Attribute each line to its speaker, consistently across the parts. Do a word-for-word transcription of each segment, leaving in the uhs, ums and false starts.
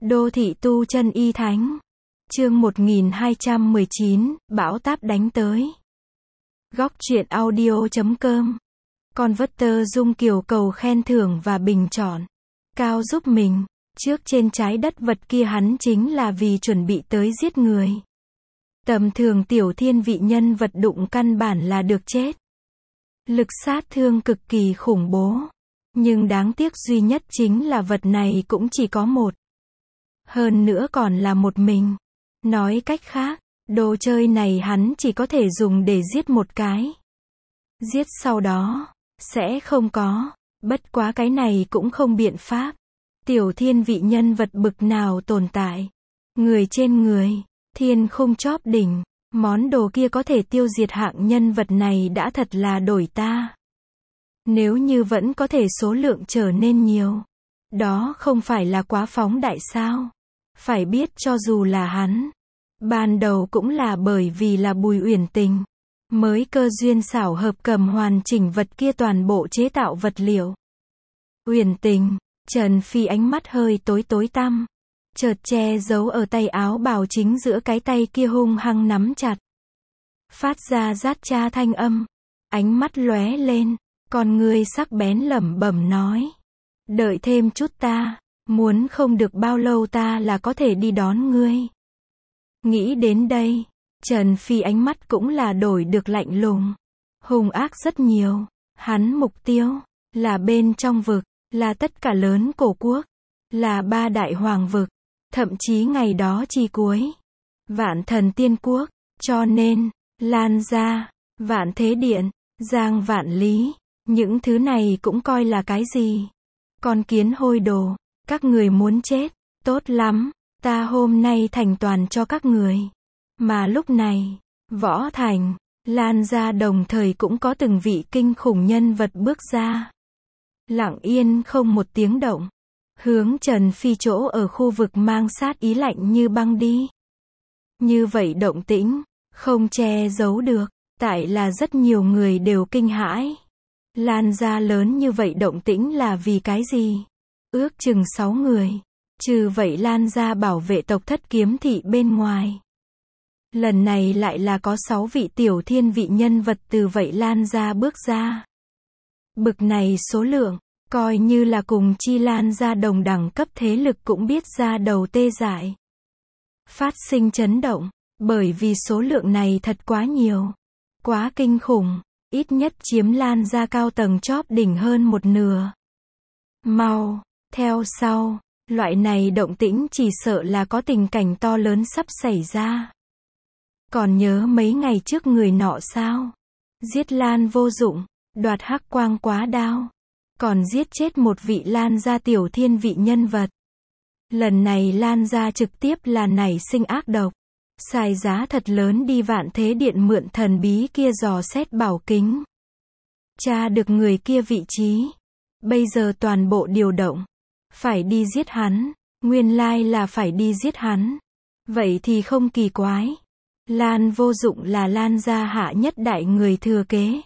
Speaker 1: Đô thị tu chân y thánh. Chương một nghìn hai trăm mười chín, bão táp đánh tới. Góc truyện audio chấm com. Converter Dung Kiều cầu khen thưởng và bình chọn. Cao giúp mình. Trước trên trái đất vật kia hắn chính là vì chuẩn bị tới giết người. Tầm thường tiểu thiên vị nhân vật đụng căn bản là được chết. Lực sát thương cực kỳ khủng bố. Nhưng đáng tiếc duy nhất chính là vật này cũng chỉ có một. Hơn nữa còn là một mình. Nói cách khác, đồ chơi này hắn chỉ có thể dùng để giết một cái. Giết sau đó, sẽ không có. Bất quá cái này cũng không biện pháp. Tiểu thiên vị nhân vật bực nào tồn tại. Người trên người, thiên khung chóp đỉnh. Món đồ kia có thể tiêu diệt hạng nhân vật này đã thật là đổi ta. Nếu như vẫn có thể số lượng trở nên nhiều. Đó không phải là quá phóng đại sao. Phải biết cho dù là hắn. Ban đầu cũng là bởi vì là Bùi Uyển Tình. Mới cơ duyên xảo hợp cầm hoàn chỉnh vật kia toàn bộ chế tạo vật liệu. Uyển Tình, Trần Phi ánh mắt hơi tối tối tăm. Chợt che giấu ở tay áo bào chính giữa cái tay kia hung hăng nắm chặt. Phát ra rát cha thanh âm. Ánh mắt lóe lên. Con ngươi sắc bén lẩm bẩm nói. Đợi thêm chút ta. Muốn không được bao lâu ta là có thể đi đón ngươi. Nghĩ đến đây. Trần Phi ánh mắt cũng là đổi được lạnh lùng. Hung ác rất nhiều. Hắn mục tiêu. Là bên trong vực. Là tất cả lớn cổ quốc. Là ba đại hoàng vực. Thậm chí ngày đó chi cuối. Vạn thần tiên quốc. Cho nên. Lan gia. Vạn thế điện. Giang vạn lý. Những thứ này cũng coi là cái gì? Con kiến hôi đồ. Các người muốn chết. Tốt lắm. Ta hôm nay thành toàn cho các người. Mà lúc này. Võ Thành. Lan gia đồng thời cũng có từng vị kinh khủng nhân vật bước ra. Lặng yên không một tiếng động. Hướng Trần Phi chỗ ở khu vực mang sát ý lạnh như băng đi. Như vậy động tĩnh. Không che giấu được. Tại là rất nhiều người đều kinh hãi. Lan gia lớn như vậy động tĩnh là vì cái gì? Ước chừng sáu người. Trừ vậy Lan gia bảo vệ tộc Thất Kiếm Thị bên ngoài. Lần này lại là có sáu vị tiểu thiên vị nhân vật từ vậy Lan gia bước ra. Bực này số lượng, coi như là cùng chi Lan gia đồng đẳng cấp thế lực cũng biết ra đầu tê dại. Phát sinh chấn động, bởi vì số lượng này thật quá nhiều. Quá kinh khủng, ít nhất chiếm Lan gia cao tầng chóp đỉnh hơn một nửa. Mau, theo sau, loại này động tĩnh chỉ sợ là có tình cảnh to lớn sắp xảy ra. Còn nhớ mấy ngày trước người nọ sao? Giết Lan Vô Dụng, đoạt hắc quang quá đao. Còn giết chết một vị Lan gia tiểu thiên vị nhân vật. Lần này Lan gia trực tiếp là nảy sinh ác độc. Xài giá thật lớn đi Vạn Thế Điện mượn thần bí kia dò xét bảo kính. Tra được người kia vị trí. Bây giờ toàn bộ điều động. Phải đi giết hắn. Nguyên lai là phải đi giết hắn. Vậy thì không kỳ quái. Lan Vô Dụng là Lan gia hạ nhất đại người thừa kế.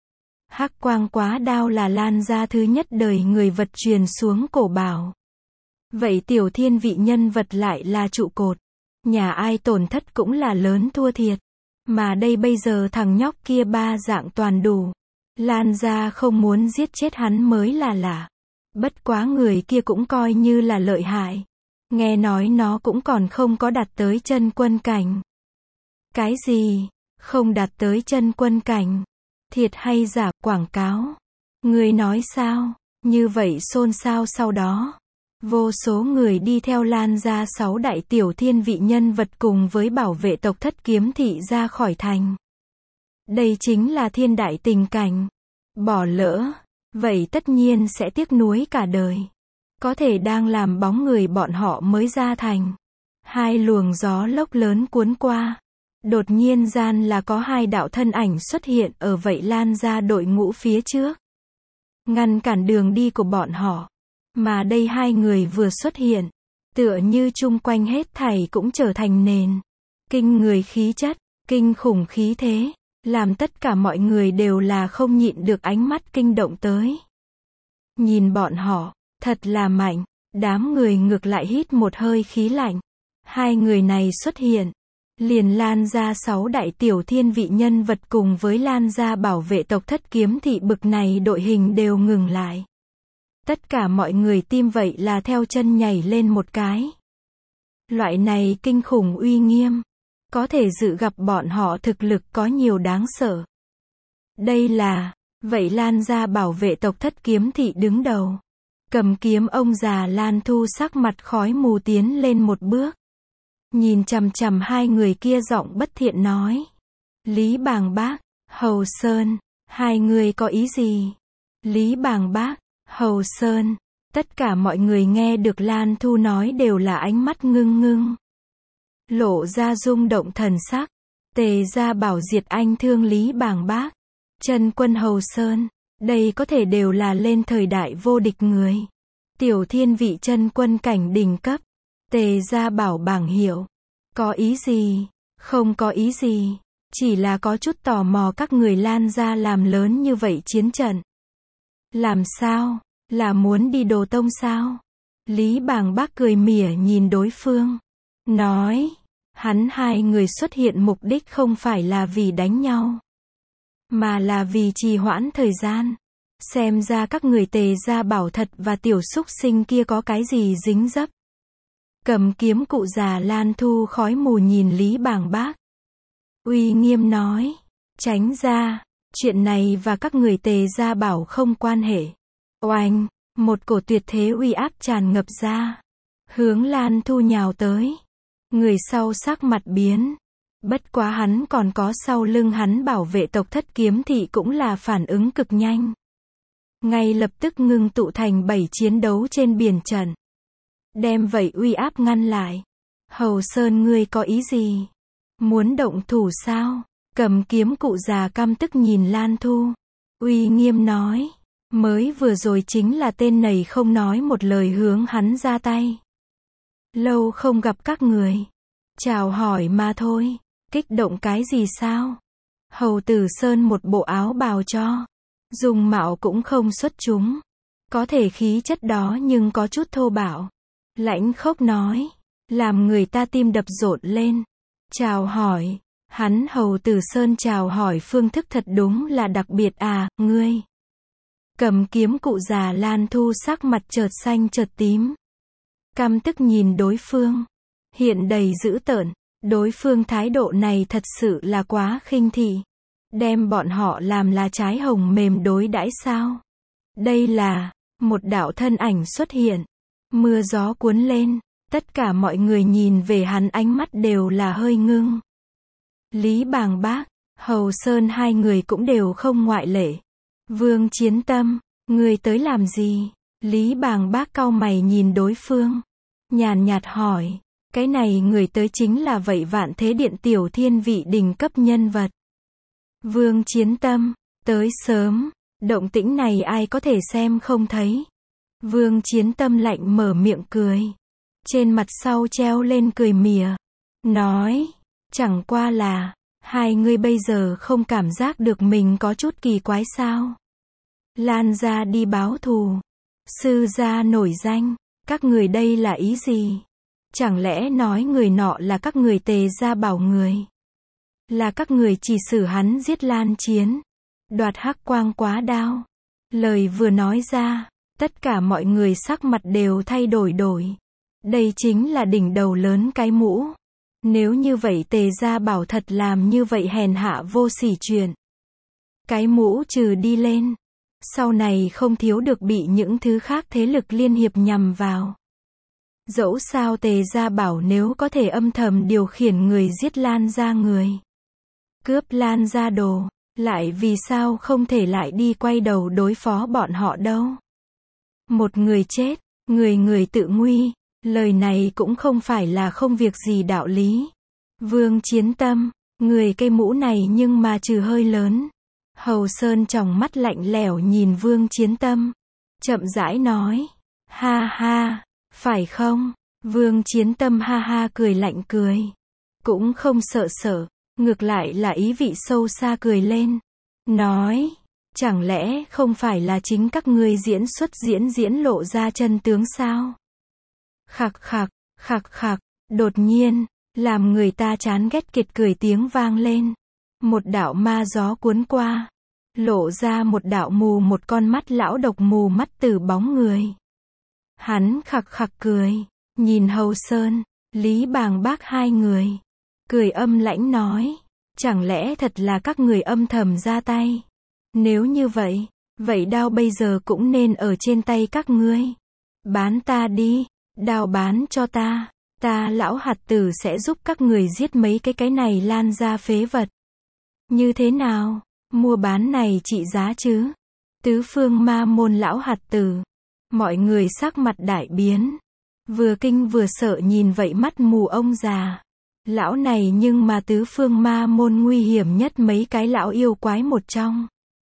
Speaker 1: Hắc quang quá đao là Lan gia thứ nhất đời người vật truyền xuống cổ bảo. Vậy tiểu thiên vị nhân vật lại là trụ cột. Nhà ai tổn thất cũng là lớn thua thiệt. Mà đây bây giờ thằng nhóc kia ba dạng toàn đủ. Lan gia không muốn giết chết hắn mới là lạ. Bất quá người kia cũng coi như là lợi hại. Nghe nói nó cũng còn không có đạt tới chân quân cảnh. Cái gì? Không đạt tới chân quân cảnh? Thiệt hay giả? Quảng cáo? Người nói sao? Như vậy xôn xao sau đó. Vô số người đi theo Lan gia sáu đại tiểu thiên vị nhân vật cùng với bảo vệ tộc Thất Kiếm Thị ra khỏi thành. Đây chính là thiên đại tình cảnh. Bỏ lỡ. Vậy tất nhiên sẽ tiếc nuối cả đời. Có thể đang làm bóng người bọn họ mới ra thành. Hai luồng gió lốc lớn cuốn qua. Đột nhiên gian là có hai đạo thân ảnh xuất hiện ở vậy Lan gia đội ngũ phía trước. Ngăn cản đường đi của bọn họ. Mà đây hai người vừa xuất hiện. Tựa như chung quanh hết thảy cũng trở thành nền. Kinh người khí chất, kinh khủng khí thế. Làm tất cả mọi người đều là không nhịn được ánh mắt kinh động tới. Nhìn bọn họ, thật là mạnh. Đám người ngược lại hít một hơi khí lạnh. Hai người này xuất hiện, liền Lan ra sáu đại tiểu thiên vị nhân vật cùng với Lan ra bảo vệ tộc Thất Kiếm Thị bực này đội hình đều ngừng lại. Tất cả mọi người tim vậy là theo chân nhảy lên một cái. Loại này kinh khủng uy nghiêm, có thể dự gặp bọn họ thực lực có nhiều đáng sợ. Đây là, vậy Lan ra bảo vệ tộc Thất Kiếm Thị đứng đầu. Cầm kiếm ông già Lan Thu sắc mặt khói mù tiến lên một bước. Nhìn chằm chằm hai người kia giọng bất thiện nói. Lý Bàng Bác, Hầu Sơn, hai người có ý gì? Lý Bàng Bác, Hầu Sơn, tất cả mọi người nghe được Lan Thu nói đều là ánh mắt ngưng ngưng. Lộ ra rung động thần sắc. Tề gia bảo diệt anh thương Lý Bàng Bác. Chân quân Hầu Sơn, đây có thể đều là lên thời đại vô địch người. Tiểu thiên vị chân quân cảnh đỉnh cấp. Tề gia bảo bảng hiệu. Có ý gì? Không có ý gì. Chỉ là có chút tò mò các người Lan gia làm lớn như vậy chiến trận. Làm sao? Là muốn đi đồ tông sao? Lý Bàng Bác cười mỉa nhìn đối phương. Nói. Hắn hai người xuất hiện mục đích không phải là vì đánh nhau. Mà là vì trì hoãn thời gian. Xem ra các người Tề gia bảo thật và tiểu súc sinh kia có cái gì dính dấp. Cầm kiếm cụ già Lan Thu khói mù nhìn Lý Bàng Bác. Uy nghiêm nói. Tránh ra. Chuyện này và các người Tề gia bảo không quan hệ. Oanh. Một cổ tuyệt thế uy áp tràn ngập ra. Hướng Lan Thu nhào tới. Người sau sắc mặt biến. Bất quá hắn còn có sau lưng hắn bảo vệ tộc Thất Kiếm Thị cũng là phản ứng cực nhanh. Ngay lập tức ngưng tụ thành bảy chiến đấu trên biển trận. Đem vậy uy áp ngăn lại. Hầu Sơn ngươi có ý gì? Muốn động thủ sao? Cầm kiếm cụ già căm tức nhìn Lan Thu. Uy nghiêm nói. Mới vừa rồi chính là tên này không nói một lời hướng hắn ra tay. Lâu không gặp các người. Chào hỏi mà thôi. Kích động cái gì sao? Hầu Tử Sơn một bộ áo bào cho. Dùng mạo cũng không xuất chúng. Có thể khí chất đó nhưng có chút thô bạo. Lãnh khốc nói. Làm người ta tim đập rộn lên. Chào hỏi. Hắn Hầu Tử Sơn chào hỏi phương thức thật đúng là đặc biệt à, ngươi. Cầm kiếm cụ già Lan Thu sắc mặt chợt xanh chợt tím. Căm tức nhìn đối phương. Hiện đầy dữ tợn. Đối phương thái độ này thật sự là quá khinh thị. Đem bọn họ làm là trái hồng mềm đối đãi sao? Đây là, một đạo thân ảnh xuất hiện. Mưa gió cuốn lên. Tất cả mọi người nhìn về hắn ánh mắt đều là hơi ngưng. Lý Bàng Bác, Hầu Sơn hai người cũng đều không ngoại lệ. Vương Chiến Tâm, người tới làm gì? Lý Bàng Bác cau mày nhìn đối phương. Nhàn nhạt hỏi. Cái này người tới chính là vậy Vạn Thế Điện tiểu thiên vị đỉnh cấp nhân vật. Vương Chiến Tâm, tới sớm. Động tĩnh này ai có thể xem không thấy. Vương Chiến Tâm lạnh mở miệng cười. Trên mặt sau treo lên cười mỉa. Nói. Chẳng qua là. Hai người bây giờ không cảm giác được mình có chút kỳ quái sao? Lan gia đi báo thù. Sư gia nổi danh. Các người đây là ý gì? Chẳng lẽ nói người nọ là các người Tề gia bảo người? Là các người chỉ xử hắn giết Lan Chiến. Đoạt hắc quang quá đao. Lời vừa nói ra. Tất cả mọi người sắc mặt đều thay đổi đổi. Đây chính là đỉnh đầu lớn cái mũ. Nếu như vậy Tề gia bảo thật làm như vậy hèn hạ vô sỉ chuyện. Cái mũ trừ đi lên. Sau này không thiếu được bị những thứ khác thế lực liên hiệp nhằm vào. Dẫu sao Tề gia bảo nếu có thể âm thầm điều khiển người giết Lan gia người. Cướp Lan gia đồ. Lại vì sao không thể lại đi quay đầu đối phó bọn họ đâu. Một người chết. Người người tự nguy. Lời này cũng không phải là không việc gì đạo lý. Vương Chiến Tâm. Người cây mũ này nhưng mà trừ hơi lớn. Hầu Sơn tròng mắt lạnh lẽo nhìn Vương Chiến Tâm. Chậm rãi nói. Ha ha. Phải không? Vương Chiến Tâm ha ha cười lạnh cười. Cũng không sợ sợ. Ngược lại là ý vị sâu xa cười lên. Nói. Chẳng lẽ không phải là chính các ngươi diễn xuất diễn diễn lộ ra chân tướng sao? Khạc khạc, khạc khạc, đột nhiên, làm người ta chán ghét kiệt cười tiếng vang lên. Một đạo ma gió cuốn qua, lộ ra một đạo mù một con mắt lão độc mù mắt từ bóng người. Hắn khạc khạc cười, nhìn Hầu Sơn, Lý Bàng Bác hai người. Cười âm lãnh nói, chẳng lẽ thật là các người âm thầm ra tay? Nếu như vậy, vậy đao bây giờ cũng nên ở trên tay các ngươi. Bán ta đi, đao bán cho ta, ta lão hạt tử sẽ giúp các người giết mấy cái cái này lan ra phế vật. Như thế nào, mua bán này trị giá chứ? Tứ phương ma môn lão hạt tử. Mọi người sắc mặt đại biến. Vừa kinh vừa sợ nhìn vậy mắt mù ông già. Lão này nhưng mà tứ phương ma môn nguy hiểm nhất mấy cái lão yêu quái một trong.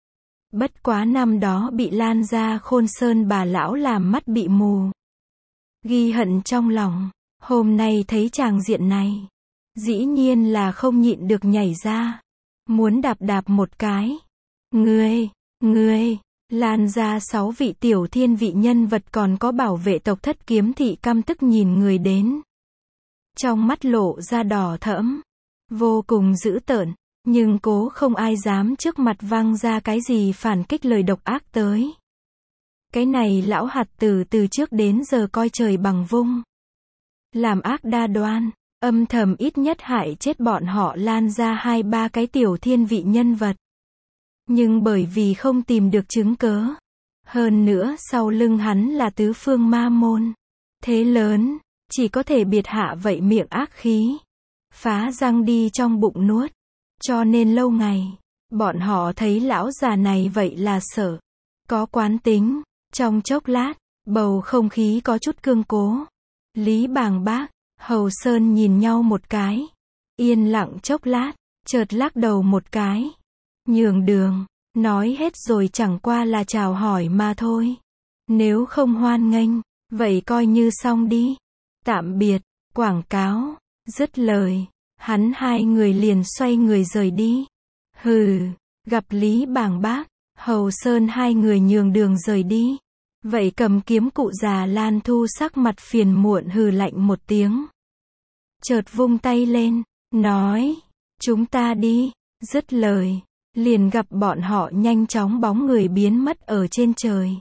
Speaker 1: Bất quá năm đó bị Lan ra Khôn Sơn bà lão làm mắt bị mù. Ghi hận trong lòng, hôm nay thấy tràng diện này, dĩ nhiên là không nhịn được nhảy ra, muốn đạp đạp một cái. Ngươi, ngươi, Lan ra sáu vị tiểu thiên vị nhân vật còn có bảo vệ tộc Thất Kiếm Thị căm tức nhìn người đến. Trong mắt lộ ra đỏ thẫm, vô cùng dữ tợn, nhưng cố không ai dám trước mặt vang ra cái gì phản kích lời độc ác tới. Cái này lão hạt tử từ trước đến giờ coi trời bằng vung. Làm ác đa đoan, âm thầm ít nhất hại chết bọn họ Lan ra hai ba cái tiểu thiên vị nhân vật. Nhưng bởi vì không tìm được chứng cớ. Hơn nữa sau lưng hắn là tứ phương ma môn. Thế lớn, chỉ có thể biệt hạ vậy miệng ác khí. Phá răng đi trong bụng nuốt. Cho nên lâu ngày, bọn họ thấy lão già này vậy là sợ. Có quán tính. Trong chốc lát, bầu không khí có chút cương cố. Lý Bàng Bác, Hầu Sơn nhìn nhau một cái. Yên lặng chốc lát, chợt lắc đầu một cái. Nhường đường, nói hết rồi chẳng qua là chào hỏi mà thôi. Nếu không hoan nghênh, vậy coi như xong đi. Tạm biệt, quảng cáo, dứt lời. Hắn hai người liền xoay người rời đi. Hừ, gặp Lý Bàng Bác, Hầu Sơn hai người nhường đường rời đi. Vậy cầm kiếm cụ già Lan Thu sắc mặt phiền muộn hừ lạnh một tiếng. Chợt vung tay lên, nói, chúng ta đi, dứt lời. Liền gặp bọn họ nhanh chóng bóng người biến mất ở trên trời.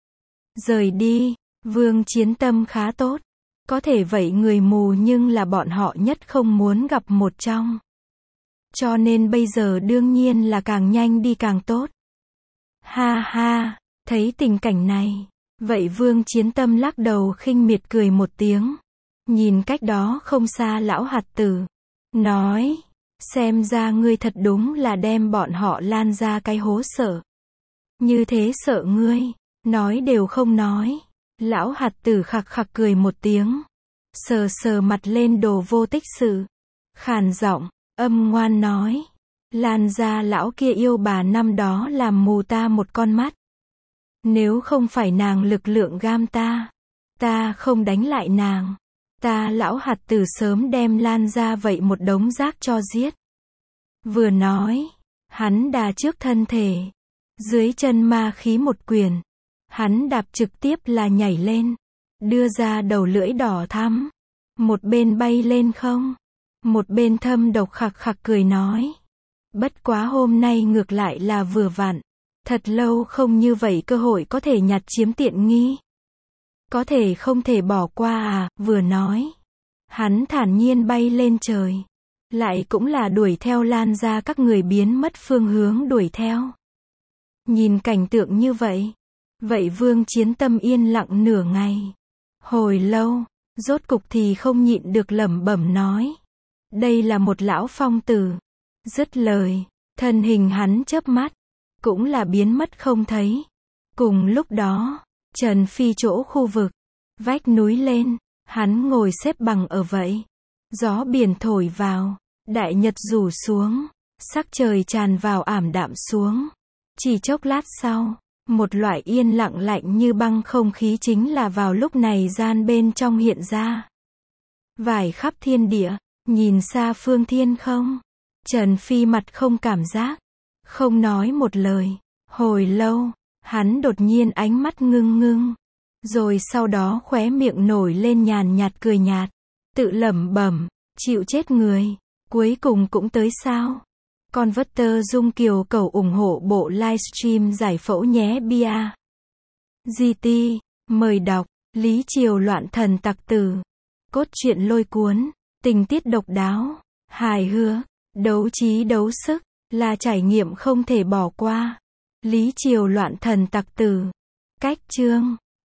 Speaker 1: Rời đi, Vương Chiến tâm khá tốt. Có thể vậy người mù nhưng là bọn họ nhất không muốn gặp một trong. Cho nên bây giờ đương nhiên là càng nhanh đi càng tốt. Ha ha, thấy tình cảnh này. Vậy Vương Chiến tâm lắc đầu khinh miệt cười một tiếng. Nhìn cách đó không xa lão hạt tử. Nói, xem ra ngươi thật đúng là đem bọn họ Lan ra cái hố sợ. Như thế sợ ngươi, nói đều không nói. Lão hạt tử khạc khạc cười một tiếng. Sờ sờ mặt lên đồ vô tích sự. Khàn giọng, âm ngoan nói. Lan ra lão kia yêu bà năm đó làm mù ta một con mắt. Nếu không phải nàng lực lượng gam ta, ta không đánh lại nàng. Ta lão hạt tử sớm đem Lan ra vậy một đống rác cho giết. Vừa nói, hắn đà trước thân thể. Dưới chân ma khí một quyền. Hắn đạp trực tiếp là nhảy lên. Đưa ra đầu lưỡi đỏ thắm. Một bên bay lên không. Một bên thâm độc khạc khạc cười nói. Bất quá hôm nay ngược lại là vừa vặn. Thật lâu không như vậy cơ hội có thể nhặt chiếm tiện nghi. Có thể không thể bỏ qua à, vừa nói. Hắn thản nhiên bay lên trời. Lại cũng là đuổi theo Lan ra các người biến mất phương hướng đuổi theo. Nhìn cảnh tượng như vậy. Vậy Vương Chiến tâm yên lặng nửa ngày. Hồi lâu, rốt cục thì không nhịn được lẩm bẩm nói. Đây là một lão phong tử. Dứt lời, thân hình hắn chớp mắt. Cũng là biến mất không thấy. Cùng lúc đó, Trần Phi chỗ khu vực. Vách núi lên, hắn ngồi xếp bằng ở vậy. Gió biển thổi vào, đại nhật rủ xuống. Sắc trời tràn vào ảm đạm xuống. Chỉ chốc lát sau, một loại yên lặng lạnh như băng không khí chính là vào lúc này gian bên trong hiện ra. Vải khắp thiên địa, nhìn xa phương thiên không. Trần Phi mặt không cảm giác, không nói một lời. Hồi lâu, hắn đột nhiên ánh mắt ngưng ngưng. Rồi sau đó khóe miệng nổi lên nhàn nhạt cười nhạt. Tự lẩm bẩm, chịu chết người. Cuối cùng cũng tới sao? Converter Dung Kiều cầu ủng hộ bộ livestream giải phẫu nhé bia. giê tê, mời đọc, Lý Triều loạn thần tặc tử. Cốt truyện lôi cuốn, tình tiết độc đáo, hài hước, đấu trí đấu sức, là trải nghiệm không thể bỏ qua. Lý Triều loạn thần tặc tử. Cách chương